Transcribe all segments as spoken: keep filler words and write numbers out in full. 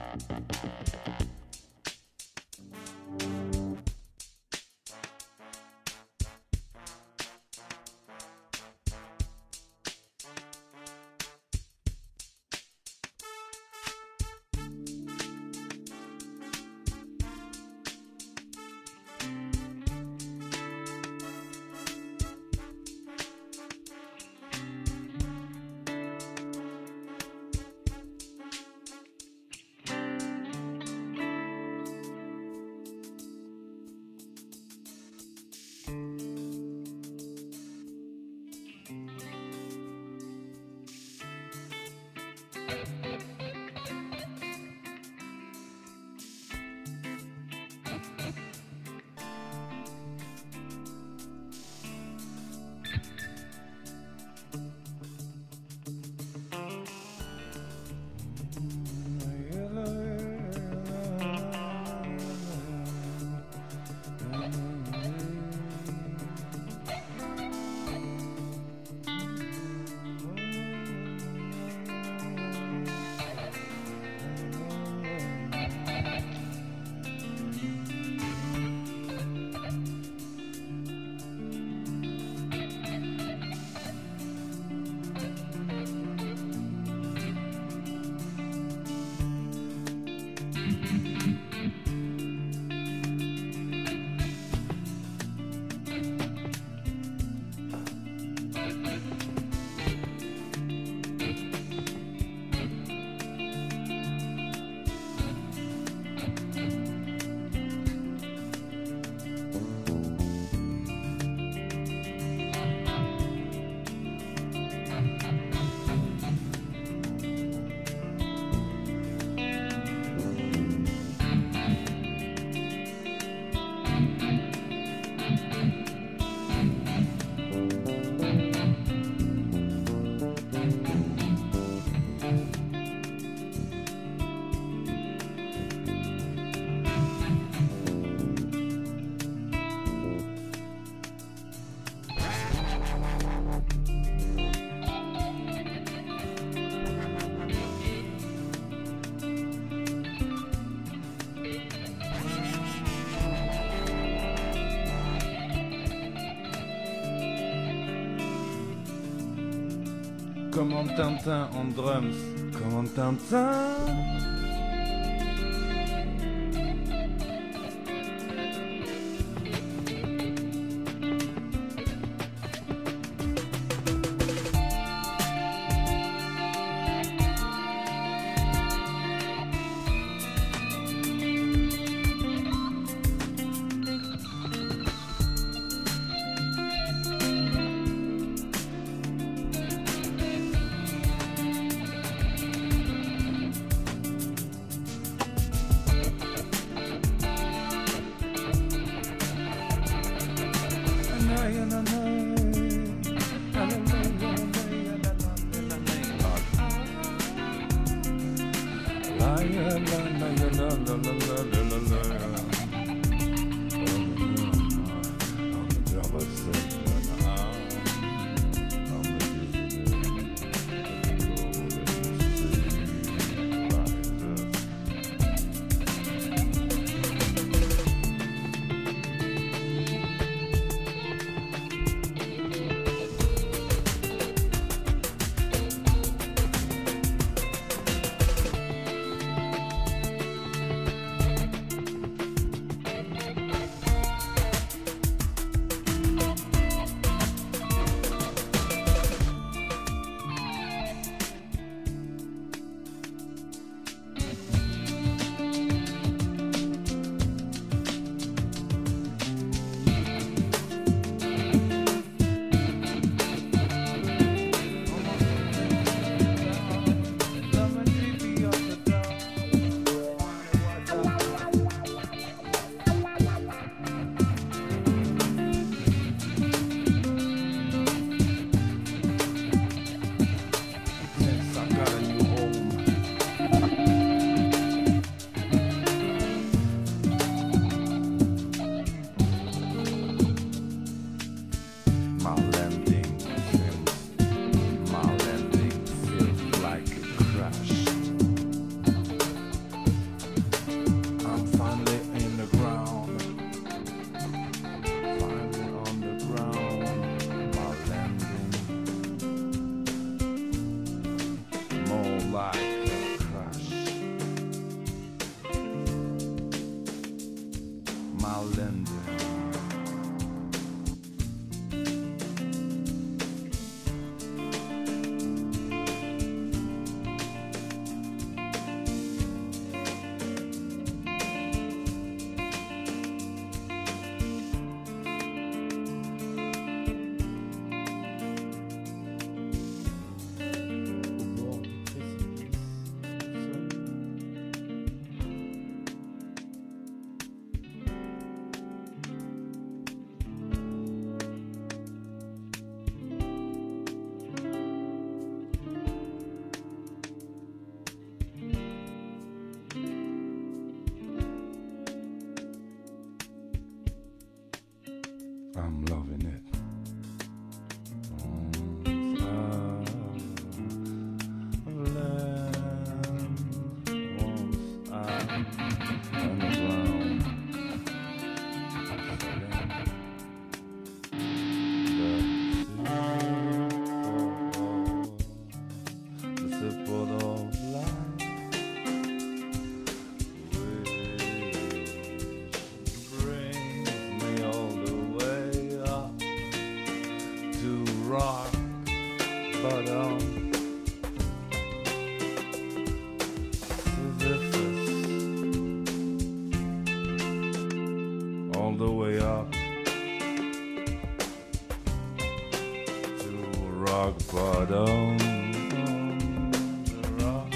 Comme Tintin en drums, comme Tintin. I'm loving it. Rock bottom, Sisyphus, all the way up to rock bottom. Rock.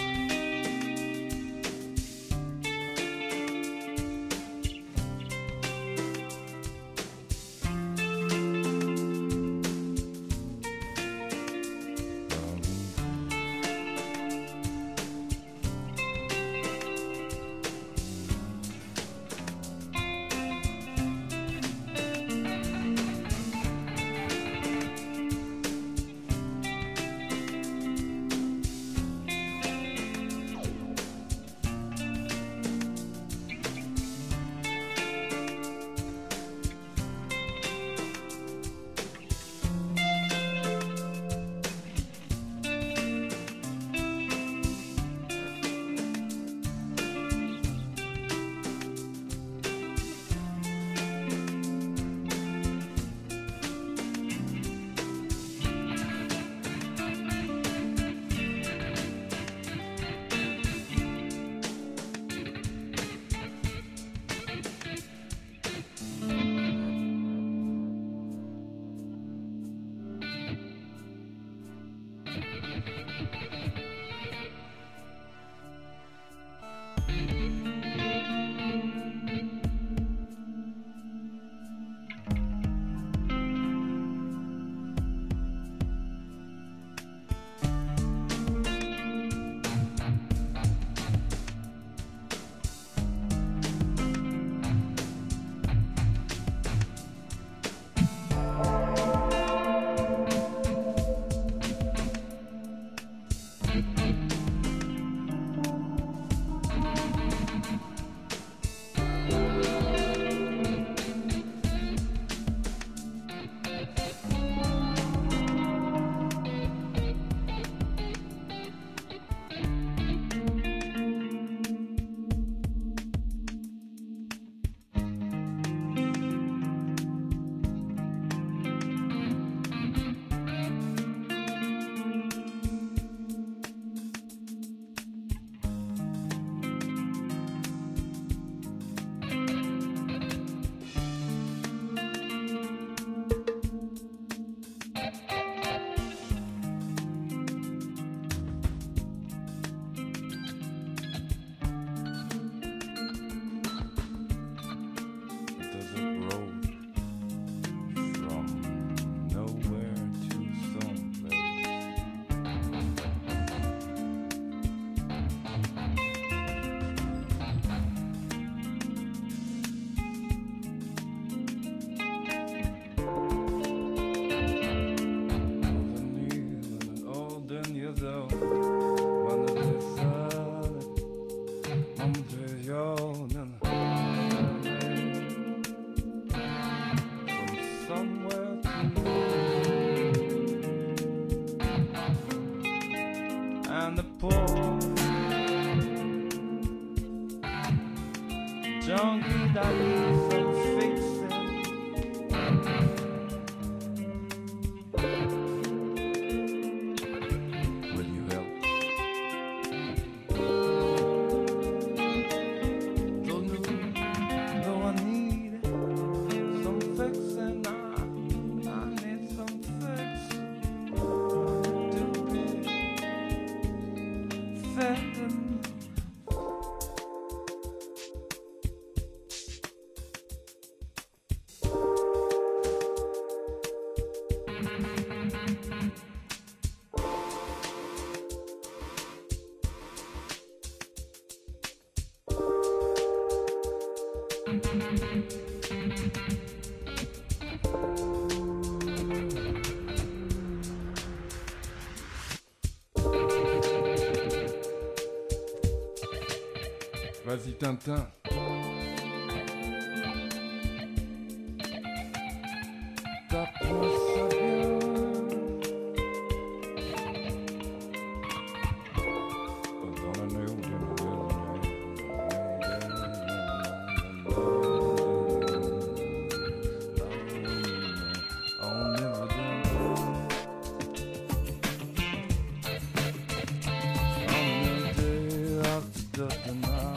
junkie that needs some fixing. Will you help? Though, no, though I need some fixing, I, I need some fixing to be fed. Vas-y Tintin. Tape-moi ça bien. Dans la nuit ou dans I'll never do. On the day after the night.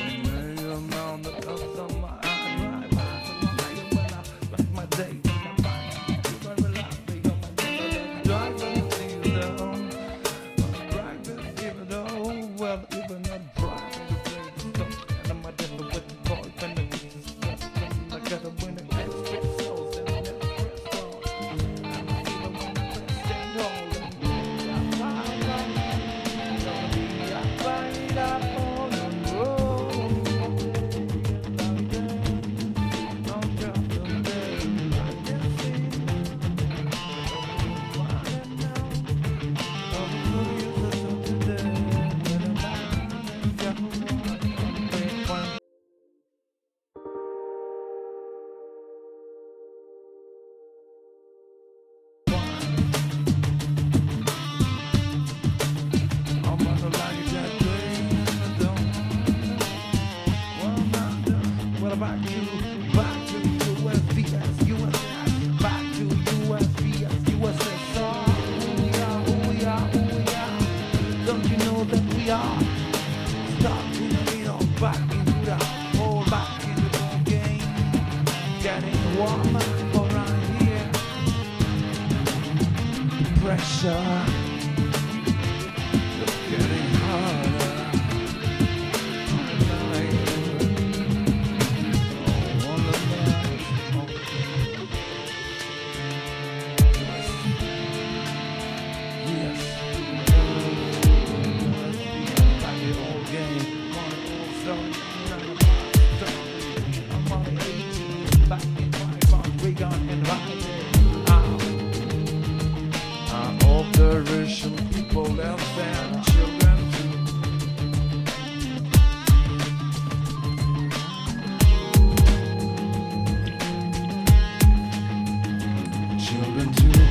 Back to, back to U S V S, U S S, back to U S V S, U S S R. Who we are, who we are, who we are. Don't you know that we are? Start to the middle, back into the hole, back into the game. Getting warmer for right here. Pressure, just getting harder. Russian people and their children too. Children too.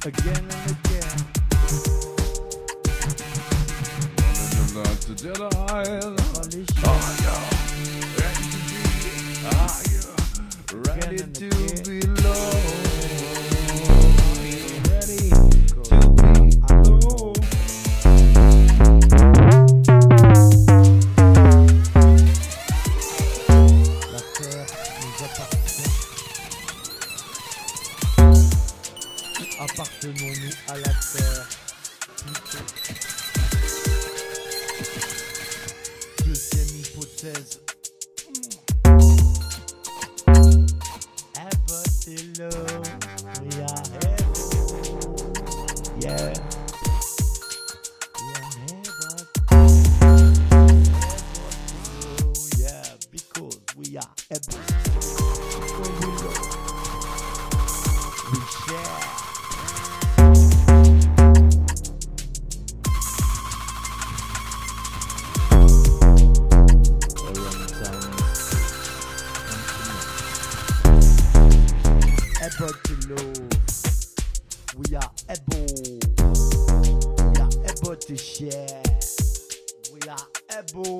again and again. To the isle. Are you ready to be? Are you ready to be alone? Are you ready to be alone? La terre nous appartient. Appartenons-nous à la terre plutôt? Deuxième hypothèse. Abbott is low, we are heaven. Yeah. We are heaven. Oh yeah, because we are heaven. When we low, we share. Able to love, we are able, we are able to share, we are able.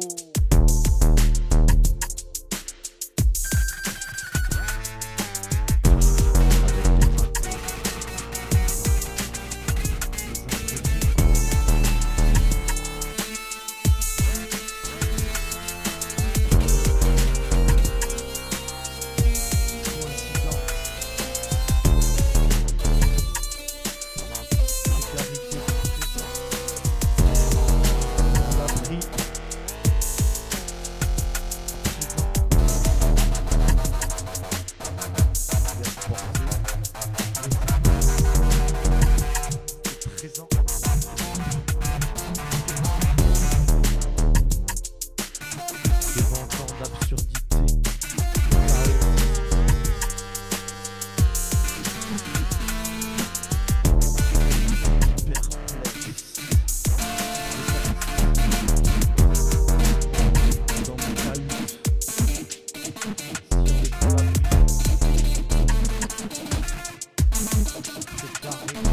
Devant tant d'absurdité, perplexe, dans mes cahutes, sur les claviers, préparé,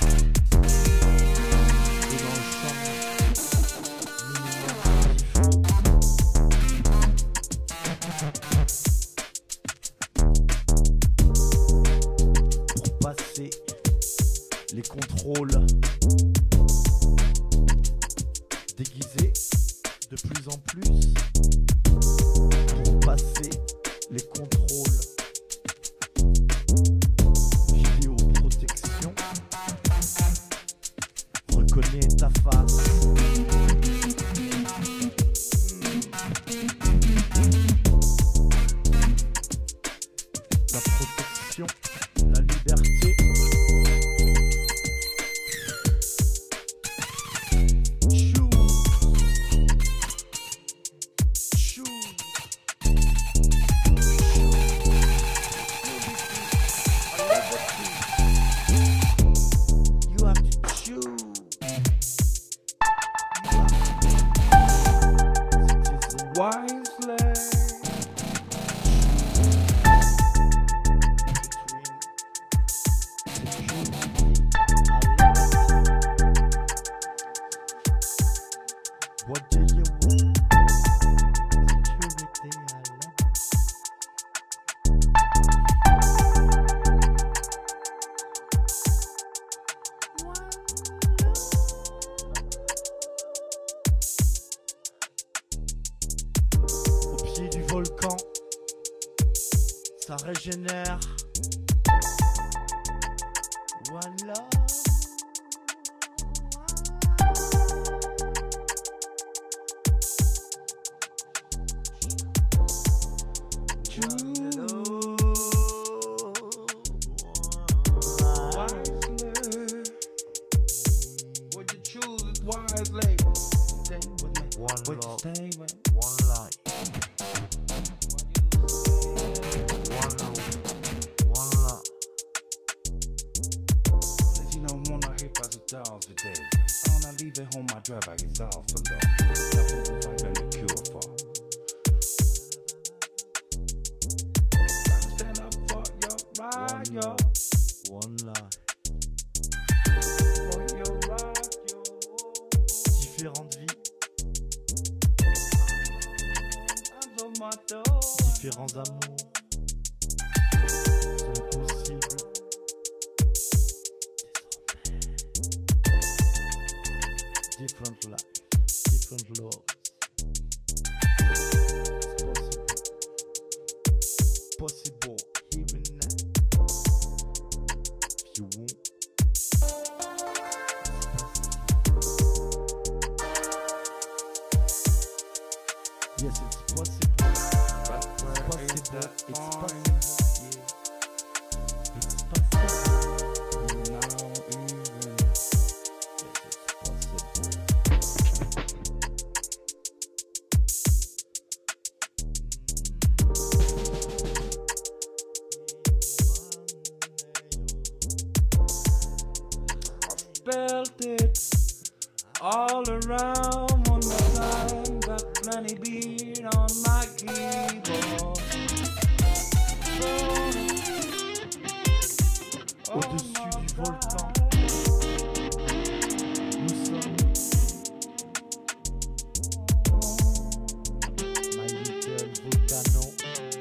et dans le champ, minimum pour passer les contrôles déguisés de plus en plus, pour passer les contrôles vidéoprotection. Reconnais ta face. La protection, la liberté. Chou. Chou. You have to choose. Wisely. What do you want? Security, I love it. Au pied du volcan, ça régénère. Voilà. What you choose is wisely. Stay with me. One What love, you stay with. one life, one love, one love. Says you don't wanna hit by the dolls today. I wanna leave it home, my drive, I get off for love. That's what I've been the cure for. Gotta stand up for your right, One yo. love, one life. différents amours sont possibles. Different life, different laws. It's possible, possible even now. If you want. Yes, it's possible. It's possible. It's possible. Yeah. It's possible. Now even. Yes, it's possible. I felt it all around on my time. Got plenty beat on my keyboard. Au-dessus du volcan, nous sommes My Little Volcano.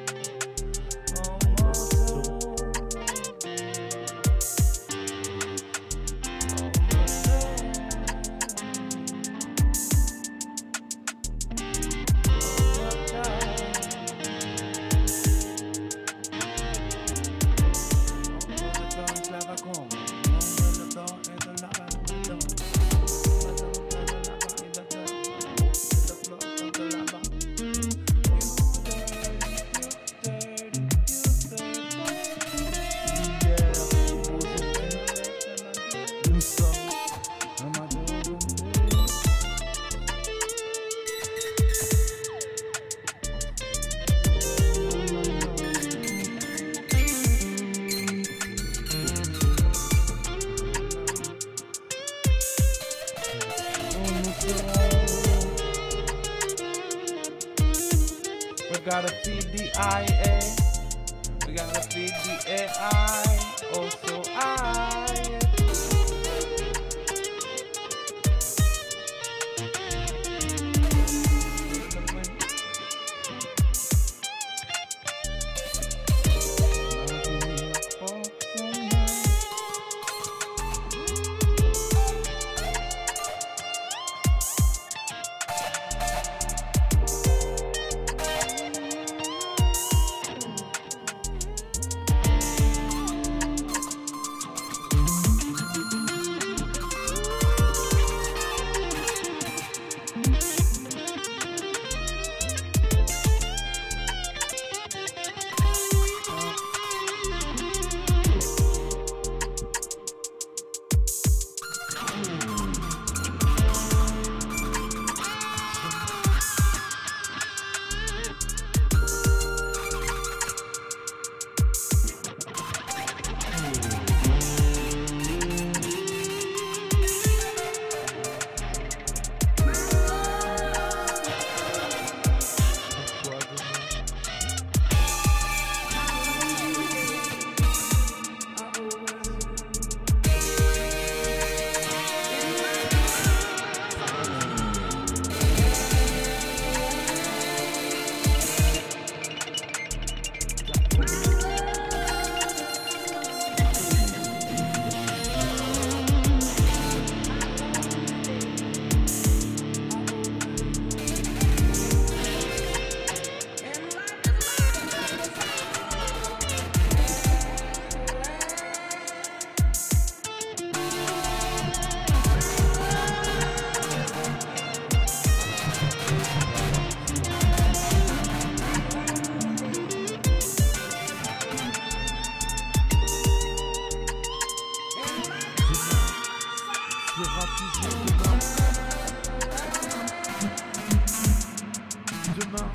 We gotta feed the I A, we gotta feed the A I, also I. Demain,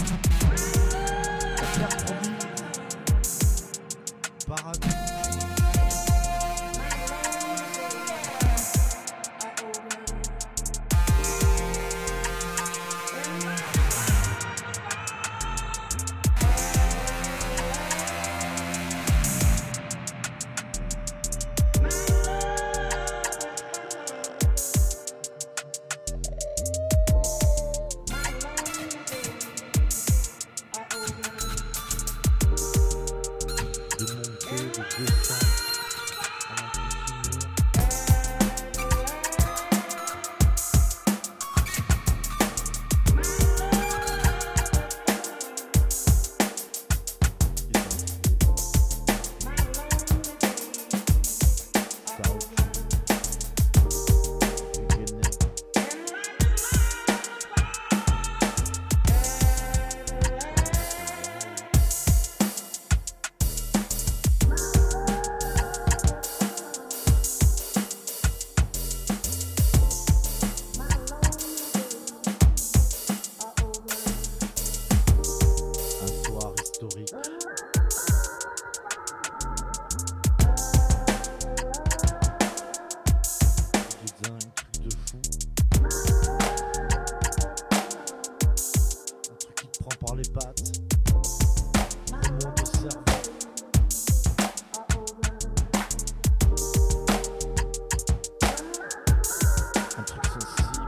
la terre promise, paradis. commencer de descendre avant de finir. Par les pattes, remonte au cerveau. Un truc sensible.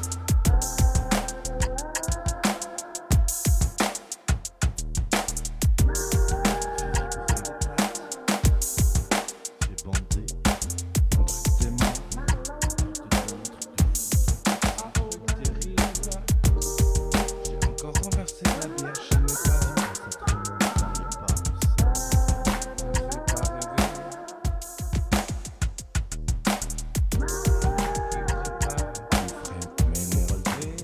J'ai bandé. Un truc dément. Renverser la bière chez mes parents. Ça te remonte par les pattes. Ça me fait pas rêver. Je ferais m'énerver.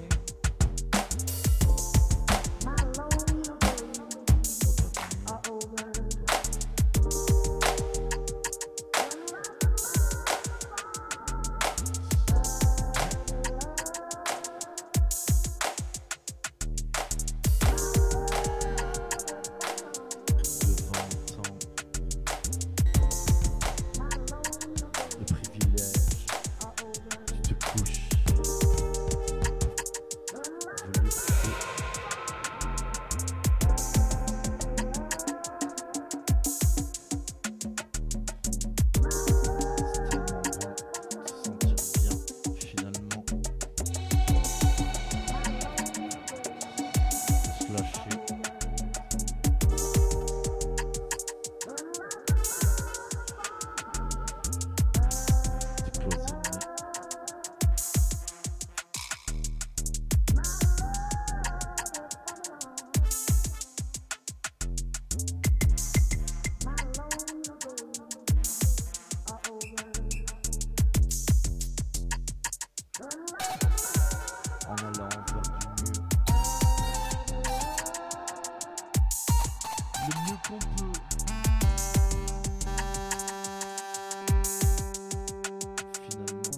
En allant vers du mieux. Le mieux qu'on peut. Finalement.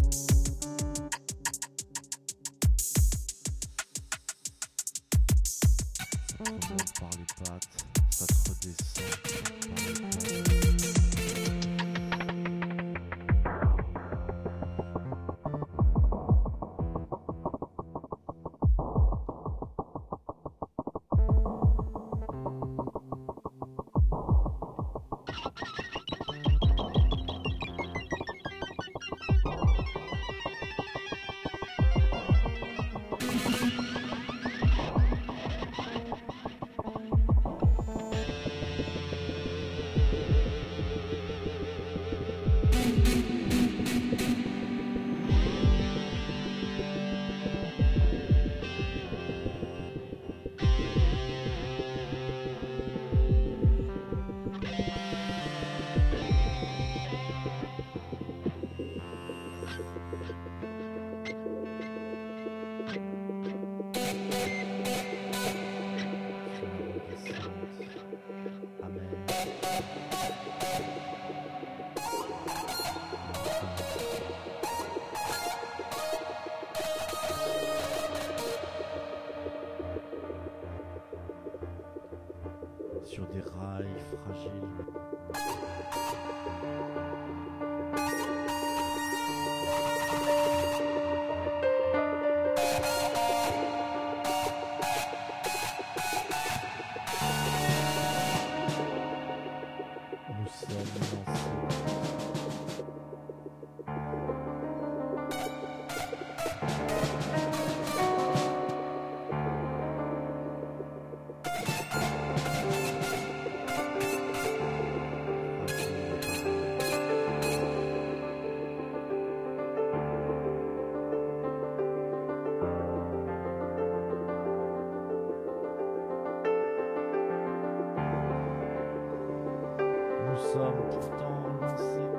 Ça te remonte par les pattes, ça te redescend par les pattes. Sur des rails fragiles. Nous sommes lancés. sommes pourtant lancés.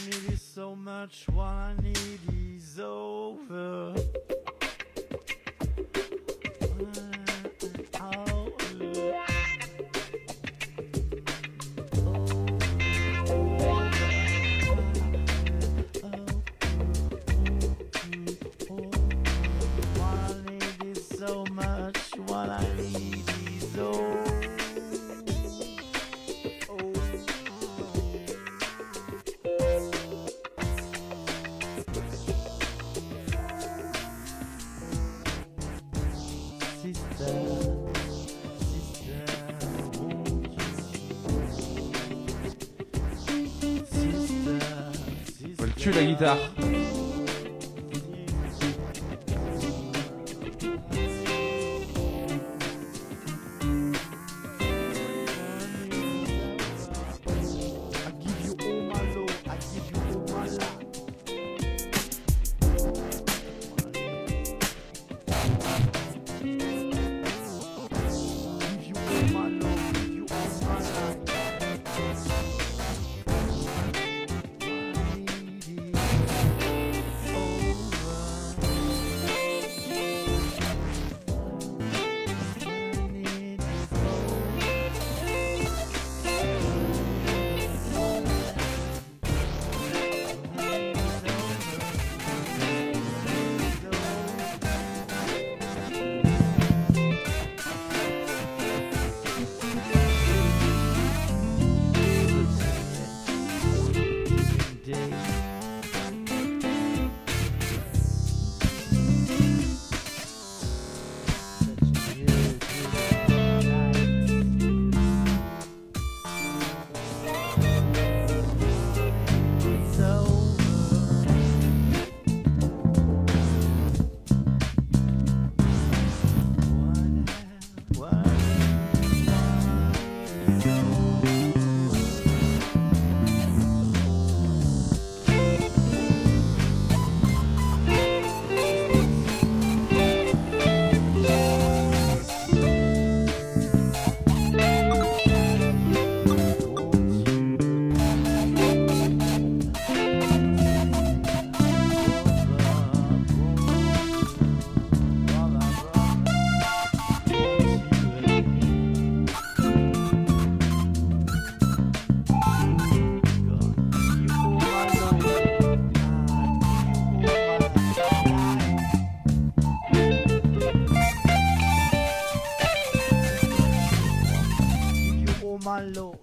need is so much, what I need is over. So much, what I need is all. Oh. Sister, sister, won't you? Sister, sister. Faut le tuer la guitare. Malo.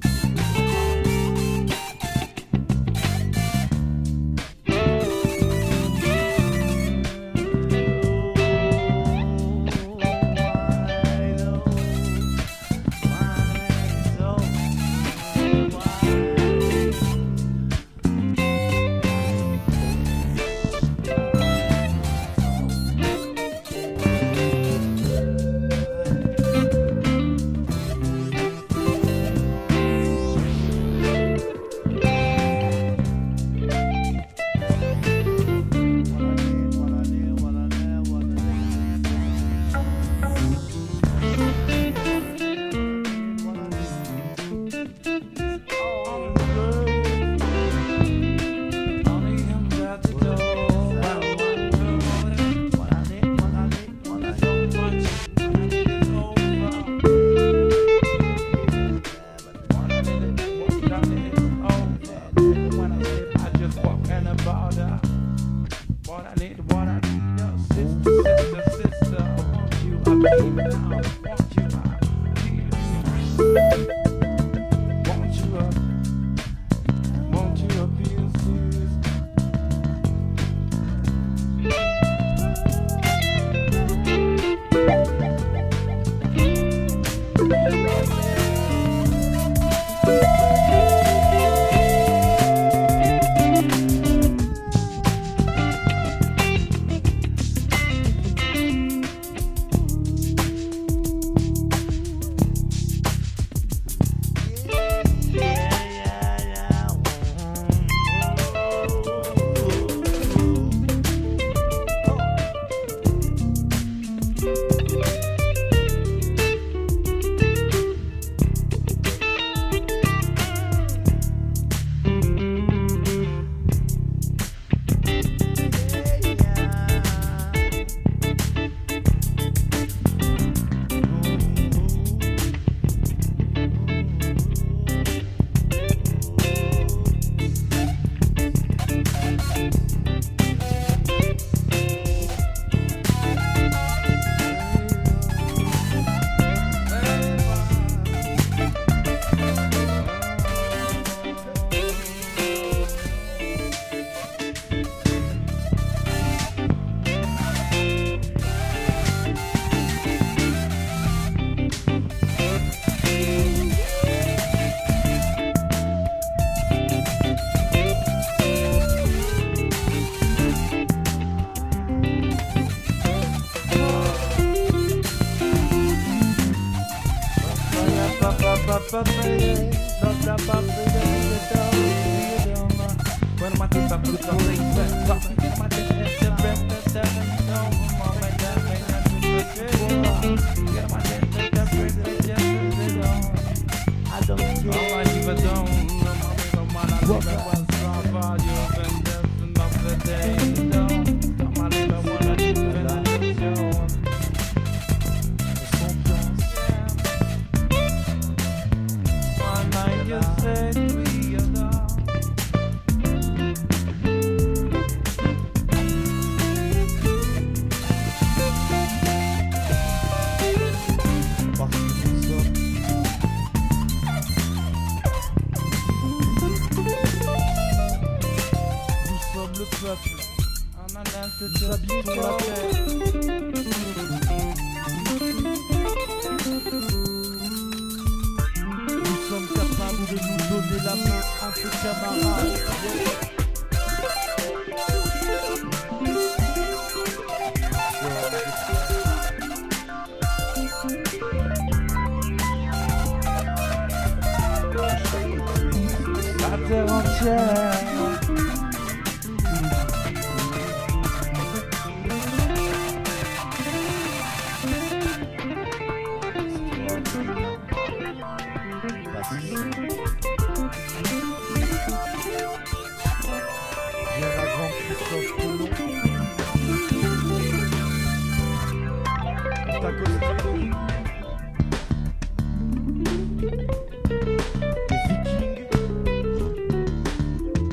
papaya, don't stop papaya, don't you don't. When my teeth are put on the bed, talk to my teeth and the breath that doesn't know. Mama, that may not be good. Get my teeth and the breath that just don't. I don't care. Oh, I even don't. I'm a little man, I think I was wrong for you. And that's enough the day, don't. I'm a little one, I think I show. One night you said we are done. Parce que nous sommes Nous sommes le peuple. On a l'air de Nous habillés sur la terre. Nous sommes capables de nous donner la main entre camarades. la terre entière. Viens la grande Christophe Colomb. On t'a accosté. Les Vikings.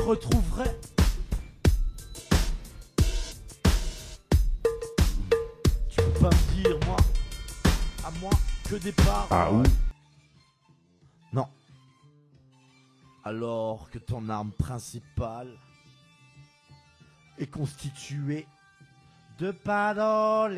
retrouverai. Tu peux pas me dire, moi, à moi, que des paroles. Ah oui. Non. Alors que ton arme principale est constituée de paroles.